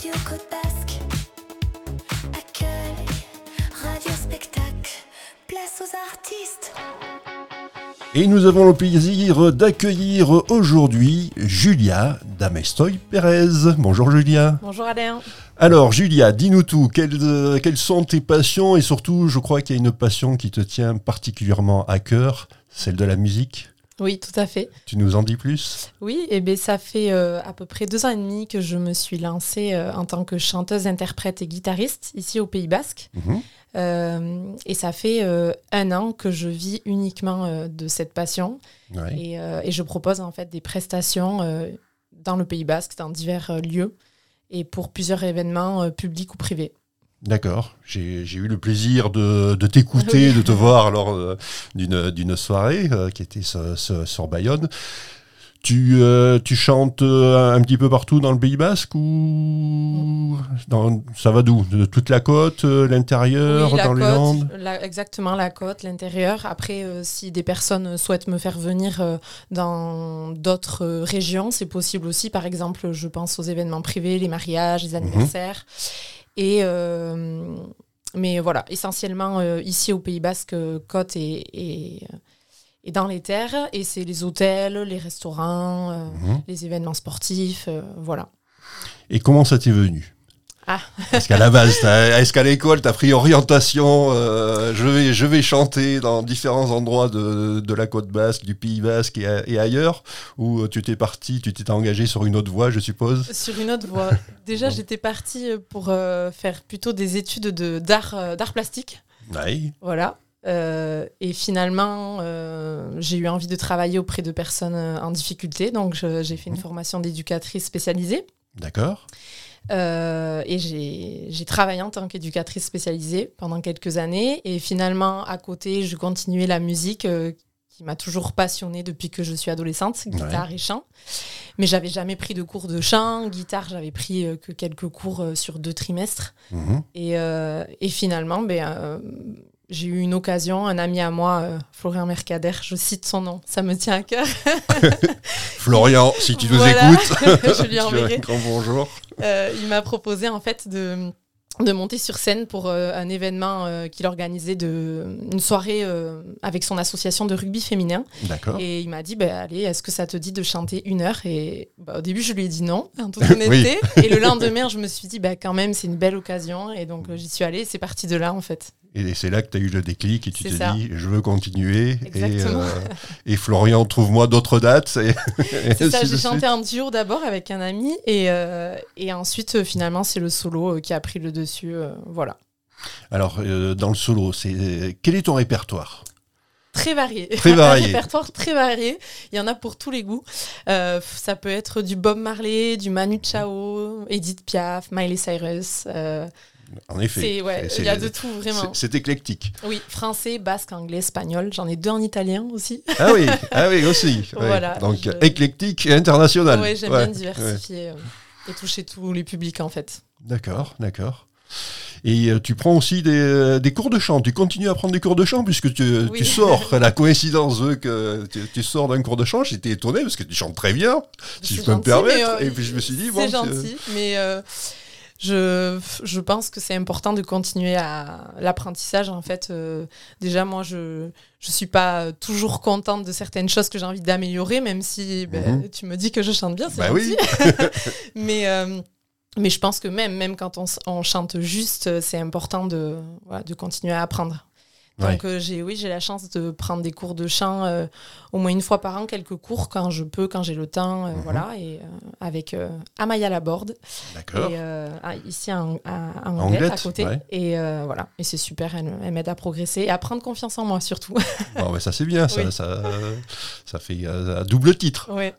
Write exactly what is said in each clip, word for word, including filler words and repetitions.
Radio Côte Basque accueille Radio Spectacle. Place aux artistes. Et nous avons le plaisir d'accueillir aujourd'hui Julia Damestoy Pérez. Bonjour Julia. Bonjour Alain. Alors Julia, dis-nous tout, quelles, euh, quelles sont tes passions et surtout je crois qu'il y a une passion qui te tient particulièrement à cœur, celle de la musique. Oui, tout à fait. Tu nous en dis plus ? Oui, et bien ça fait euh, à peu près deux ans et demi que je me suis lancée euh, en tant que chanteuse, interprète et guitariste ici au Pays Basque. Mmh. Euh, et ça fait euh, un an que je vis uniquement euh, de cette passion. Ouais. Et, euh, et je propose en fait des prestations euh, dans le Pays Basque, dans divers euh, lieux, et pour plusieurs événements euh, publics ou privés. D'accord, j'ai, j'ai eu le plaisir de, de t'écouter, Oui. de te voir lors euh, d'une, d'une soirée euh, qui était sur, sur, sur Bayonne. Tu, euh, tu chantes euh, un petit peu partout dans le Pays Basque ou dans, ça va d'où ? De toute la côte, euh, l'intérieur, Oui, la dans les côte, Landes ? la- exactement, la côte, l'intérieur. Après, euh, si des personnes souhaitent me faire venir euh, dans d'autres euh, régions, c'est possible aussi. Par exemple, je pense aux événements privés, les mariages, les anniversaires. Et, euh, mais voilà, essentiellement euh, ici au Pays Basque, euh, côte et, et, et dans les terres. Et c'est les hôtels, les restaurants, euh, Mhm. les événements sportifs, euh, voilà. Et comment ça t'est venu ? Ah. Est-ce qu'à la base, t'as- est-ce qu'à l'école, tu as pris orientation euh, je, vais, je vais chanter dans différents endroits de, de la côte basque, du Pays basque et, a- et ailleurs ? Ou tu t'es parti, tu t'es engagé sur une autre voie, je suppose ? Sur une autre voie. Déjà, j'étais partie pour euh, faire plutôt des études de, d'art, euh, d'art plastique. Oui. Voilà. Euh, et finalement, euh, j'ai eu envie de travailler auprès de personnes euh, en difficulté. Donc, je- j'ai fait une formation d'éducatrice spécialisée. D'accord. Euh, et j'ai, j'ai travaillé en tant qu'éducatrice spécialisée pendant quelques années. Et finalement, à côté, je continuais la musique euh, qui m'a toujours passionnée depuis que je suis adolescente, guitare Ouais. et chant. Mais j'avais jamais pris de cours de chant. Guitare, j'avais pris euh, que quelques cours euh, sur deux trimestres. Mhm. Et, euh, et finalement, ben, euh, j'ai eu une occasion, un ami à moi, euh, Florian Mercader, je cite son nom, ça me tient à cœur. Florian, si tu nous Voilà. écoutes, Je lui tu as un enverrai. grand bonjour. Euh, il m'a proposé en fait de, de monter sur scène pour euh, un événement euh, qu'il organisait, de, une soirée euh, avec son association de rugby féminin. D'accord. Et il m'a dit, bah, allez, est-ce que ça te dit de chanter une heure ? Et bah, au début, je lui ai dit non, en toute honnêteté. Et le lendemain, je me suis dit, bah, quand même, c'est une belle occasion. Et donc, euh, j'y suis allée et c'est parti de là, en fait. Et c'est là que tu as eu le déclic et tu C'est t'es ça. dit, je veux continuer. Et, Exactement. et Florian, trouve-moi d'autres dates. Et, C'est ça, ainsi j'ai de chanté suite. en duo d'abord avec un ami. Et, euh, et ensuite, euh, finalement, c'est le solo euh, qui a pris le dessus. euh, voilà. Alors, euh, dans le solo, c'est... quel est ton répertoire ? Très varié. Très varié. Un répertoire très varié. Il y en a pour tous les goûts. Euh, ça peut être du Bob Marley, du Manu Chao, Edith Piaf, Miley Cyrus. euh, En effet. c'est, ouais, C'est- il y a de tout, vraiment. C'est, c'est éclectique. Oui, français, basque, anglais, espagnol. J'en ai deux en italien aussi. Ah oui, ah oui aussi. Ouais. Voilà, Donc je- éclectique et international. Ouais, j'aime Ouais, bien diversifier euh, et toucher tous les publics, en fait. D'accord, d'accord. Et euh, tu prends aussi des, euh, des cours de chant. Tu continues à prendre des cours de chant puisque tu, Oui. tu sors. La coïncidence veut que tu, tu sors d'un cours de chant. J'étais étonné parce que tu chantes très bien, si C'est je peux me gentil, permettre. mais, euh, Et puis je me suis dit, c'est bon, gentil, mais euh, je, je pense que c'est important de continuer à l'apprentissage. En fait, euh, déjà, moi, je je suis pas toujours contente de certaines choses que j'ai envie d'améliorer, même si ben, Mhm. tu me dis que je chante bien, c'est Bah gentil. oui. mais euh, mais je pense que même même quand on, s- on chante juste, c'est important de voilà, de continuer à apprendre. Donc euh, j'ai oui j'ai la chance de prendre des cours de chant euh, au moins une fois par an, quelques cours quand je peux, quand j'ai le temps, euh, Mhm. voilà, et euh, avec euh, Amaya Laborde D'accord. et euh, à- ici en, à, en En Anglette, Anglette, à côté, ouais. et euh, voilà, et c'est super, elle, elle m'aide à progresser et à prendre confiance en moi surtout. Bon, bah, ça c'est bien, ça, Oui. ça, euh, ça fait euh, un double titre. Ouais.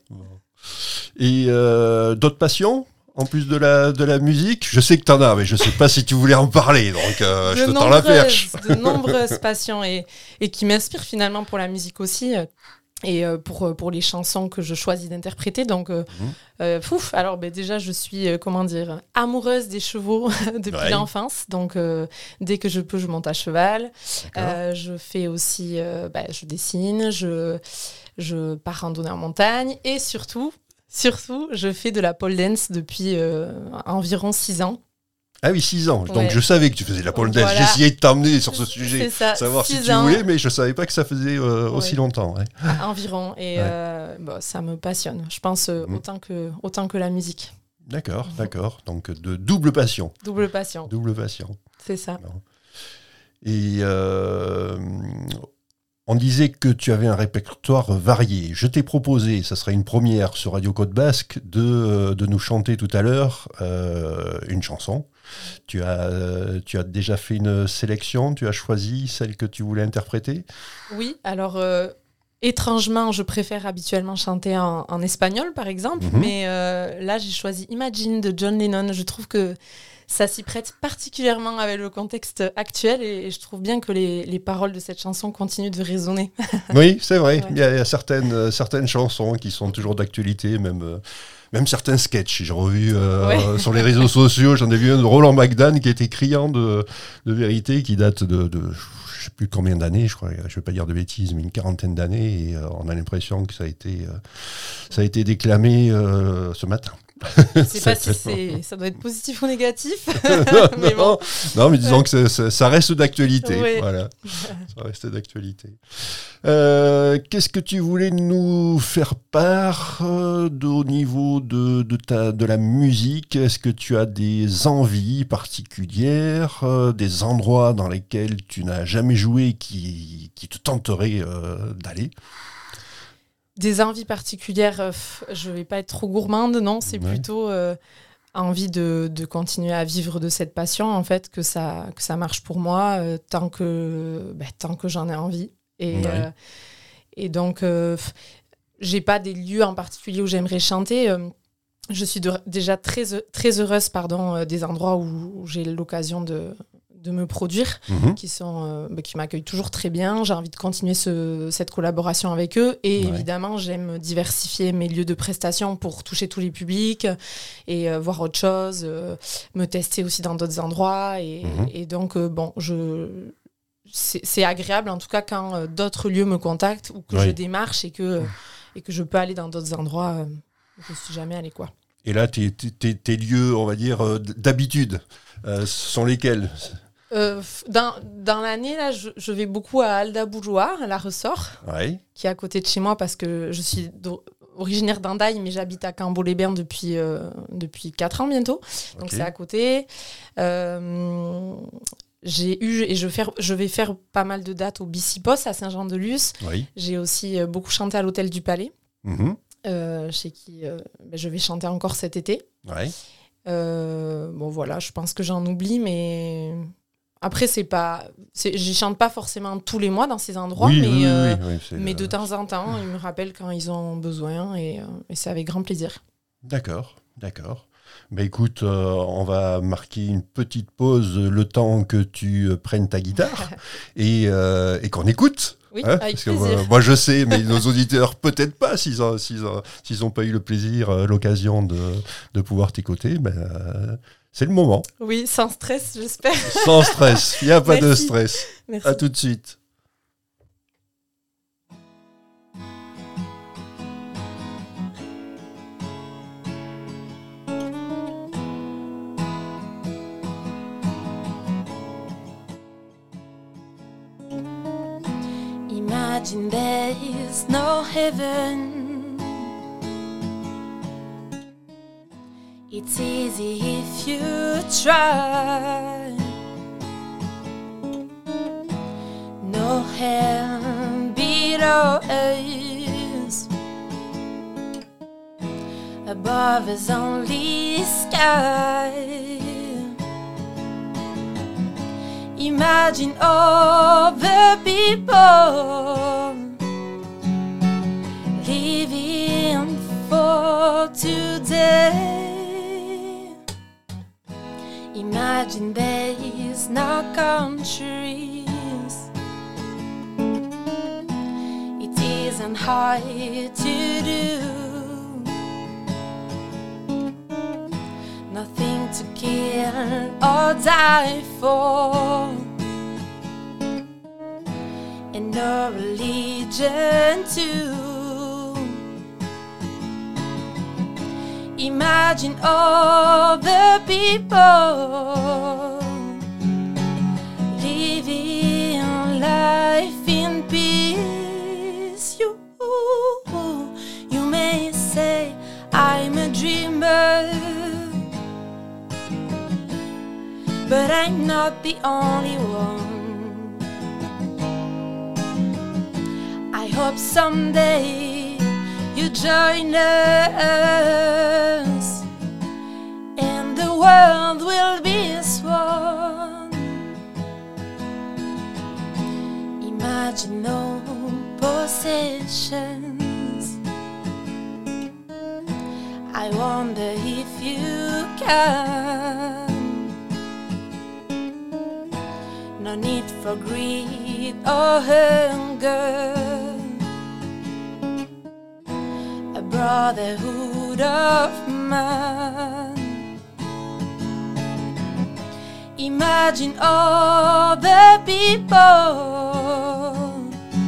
Et euh, d'autres passions en plus de la, de la musique ? Je sais que tu en as, mais je ne sais pas si tu voulais en parler, donc euh, je de te tends la perche. nombreuses, de nombreuses passions et, et qui m'inspirent finalement pour la musique aussi. euh, Et euh, pour, euh, pour les chansons que je choisis d'interpréter. Donc, euh, Mhm. euh, fouf, alors ben, déjà, je suis, euh, comment dire, amoureuse des chevaux depuis Ouais. l'enfance. Donc, euh, dès que je peux, je monte à cheval. D'accord. Euh, je fais aussi, euh, ben, je dessine, je, je pars randonner en montagne. Et surtout, Surtout, je fais de la pole dance depuis euh, environ six ans. Ah oui, six ans. Donc Ouais. je savais que tu faisais de la pole dance. Voilà. J'ai essayé de t'emmener sur ce sujet, C'est ça, savoir si six tu ans. voulais, mais je savais pas que ça faisait euh, Ouais. aussi longtemps. Ouais. Environ. Et Ouais. euh, bon, ça me passionne. Je pense euh, Mhm. autant, que, autant que la musique. D'accord, d'accord. Donc de double passion. Double passion. Double passion. C'est ça. Et euh, on disait que tu avais un répertoire varié. Je t'ai proposé, ça sera une première sur Radio Côte Basque, de, de nous chanter tout à l'heure euh, une chanson. Tu as, tu as déjà fait une sélection, tu as choisi celle que tu voulais interpréter. Oui, alors euh, étrangement, je préfère habituellement chanter en, en espagnol, par exemple. Mhm. Mais euh, là, j'ai choisi Imagine de John Lennon. Je trouve que ça s'y prête particulièrement avec le contexte actuel et, et je trouve bien que les, les paroles de cette chanson continuent de résonner. Oui, c'est vrai. Ouais. Il y a, il y a certaines, euh, certaines chansons qui sont toujours d'actualité, même, euh, même certains sketchs. J'ai revu euh, Ouais. sur les réseaux sociaux, j'en ai vu un de Roland McDan qui était criant de, de vérité, qui date de, de je ne sais plus combien d'années, je crois, je ne vais pas dire de bêtises, mais une quarantaine d'années. Et euh, on a l'impression que ça a été, euh, ça a été déclamé euh, ce matin. Je ne sais pas si c'est, ça doit être positif ou négatif. Mais bon. non, non, mais disons que ça, ça- ça reste d'actualité. Oui. Voilà. Ça reste d'actualité. Euh, qu'est-ce que tu voulais nous faire part euh, de- au niveau de, de, ta, de la musique? Est-ce que tu as des envies particulières, euh, des endroits dans lesquels tu n'as jamais joué qui, qui te tenteraient euh, d'aller? Des envies particulières, euh, pff, je vais pas être trop gourmande, non, c'est Ouais. plutôt euh, envie de, de continuer à vivre de cette passion, en fait, que ça, que ça marche pour moi euh, tant que, bah, tant que j'en ai envie. Et, Ouais. euh, et donc, euh, pff, j'ai pas des lieux en particulier où j'aimerais chanter. euh, je suis de- déjà très, heu- très heureuse pardon, euh, des endroits où, où j'ai l'occasion de, de me produire. Mhm. Qui, sont, euh, bah, qui m'accueillent toujours très bien. J'ai envie de continuer ce- cette collaboration avec eux. Et Ouais. évidemment, j'aime diversifier mes lieux de prestation pour toucher tous les publics et euh, voir autre chose, euh, me tester aussi dans d'autres endroits. Et, Mhm. et donc, euh, bon, je... c'est c'est agréable en tout cas quand euh, d'autres lieux me contactent ou que Oui. je démarche et que, et que je peux aller dans d'autres endroits euh, où je ne suis jamais allée, quoi. Et là, tes, tes- tes- tes lieux, on va dire, euh, d'habitude, euh, sont lesquels? Euh, f- dans dans l'année, là, je, je vais beaucoup à Aldaboujois, à la Ressort, Ouais. qui est à côté de chez moi parce que je suis d'o- originaire d'Andaille, mais j'habite à Cambo-les-Bains depuis, euh, depuis quatre ans bientôt. Donc Ok. c'est à côté. Euh, j'ai eu, et je, faire, je vais faire pas mal de dates au Bicipos à Saint-Jean-de-Luz. Oui. J'ai aussi euh, beaucoup chanté à l'Hôtel du Palais, Mhm. euh, chez qui euh, ben, je vais chanter encore cet été. Ouais. Euh, bon voilà, je pense que j'en oublie, mais après c'est pas, c'est, j'y chante pas forcément tous les mois dans ces endroits, oui, mais, oui, oui, euh, oui, c'est, mais euh, de temps en temps, ils me rappellent quand ils ont besoin et, euh, et c'est avec grand plaisir. D'accord, d'accord. Bah écoute, euh, on va marquer une petite pause le temps que tu euh, prennes ta guitare et, euh, et qu'on écoute. Oui, Hein, avec parce que plaisir. moi, moi, je sais, mais nos auditeurs peut-être pas s'ils ont, s'ils ont, s'ils ont pas eu le plaisir, euh, l'occasion de, de pouvoir t'écouter. Ben, euh, c'est le moment. Oui, sans stress, j'espère. Sans stress, il n'y a pas de Merci. stress. Merci. À tout de suite. Imagine there is no heaven. It's easy if you try. No hell below us. Above us only sky. Imagine all the people living for today. Imagine there is no countries. It isn't hard to do. Nothing to kill or die for, and no religion too. Imagine all the people living life in peace. You, you may say I'm a dreamer, but I'm not the only one. I hope someday you join us and the world will be as one. Imagine no possessions. I wonder if you can. No need for greed or hunger. A brotherhood of man. Imagine all the people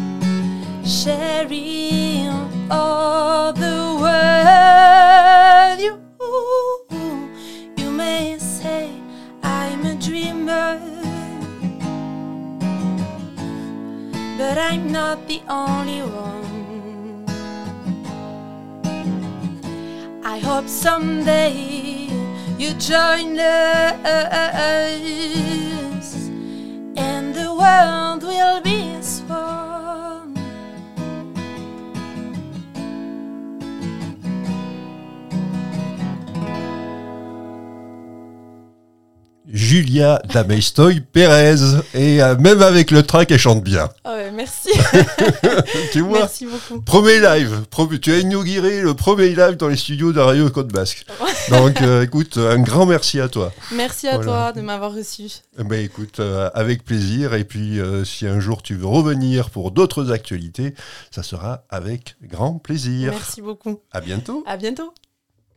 sharing all the world. You, you may say I'm a dreamer, but I'm not the only one. I hope someday you join us and the world will be as one. Julia Dameistoy Pérez. Et euh, même avec le track, elle chante bien. Oh, ouais, merci. Tu vois, merci beaucoup. Premier live. Pro- tu as inauguré le premier live dans les studios de Radio Côte Basque. Donc, euh, écoute, un grand merci à toi. Merci à Voilà. toi de m'avoir reçu. Eh ben, écoute, euh, avec plaisir. Et puis, euh, si un jour tu veux revenir pour d'autres actualités, ça sera avec grand plaisir. Merci beaucoup. À bientôt. À bientôt.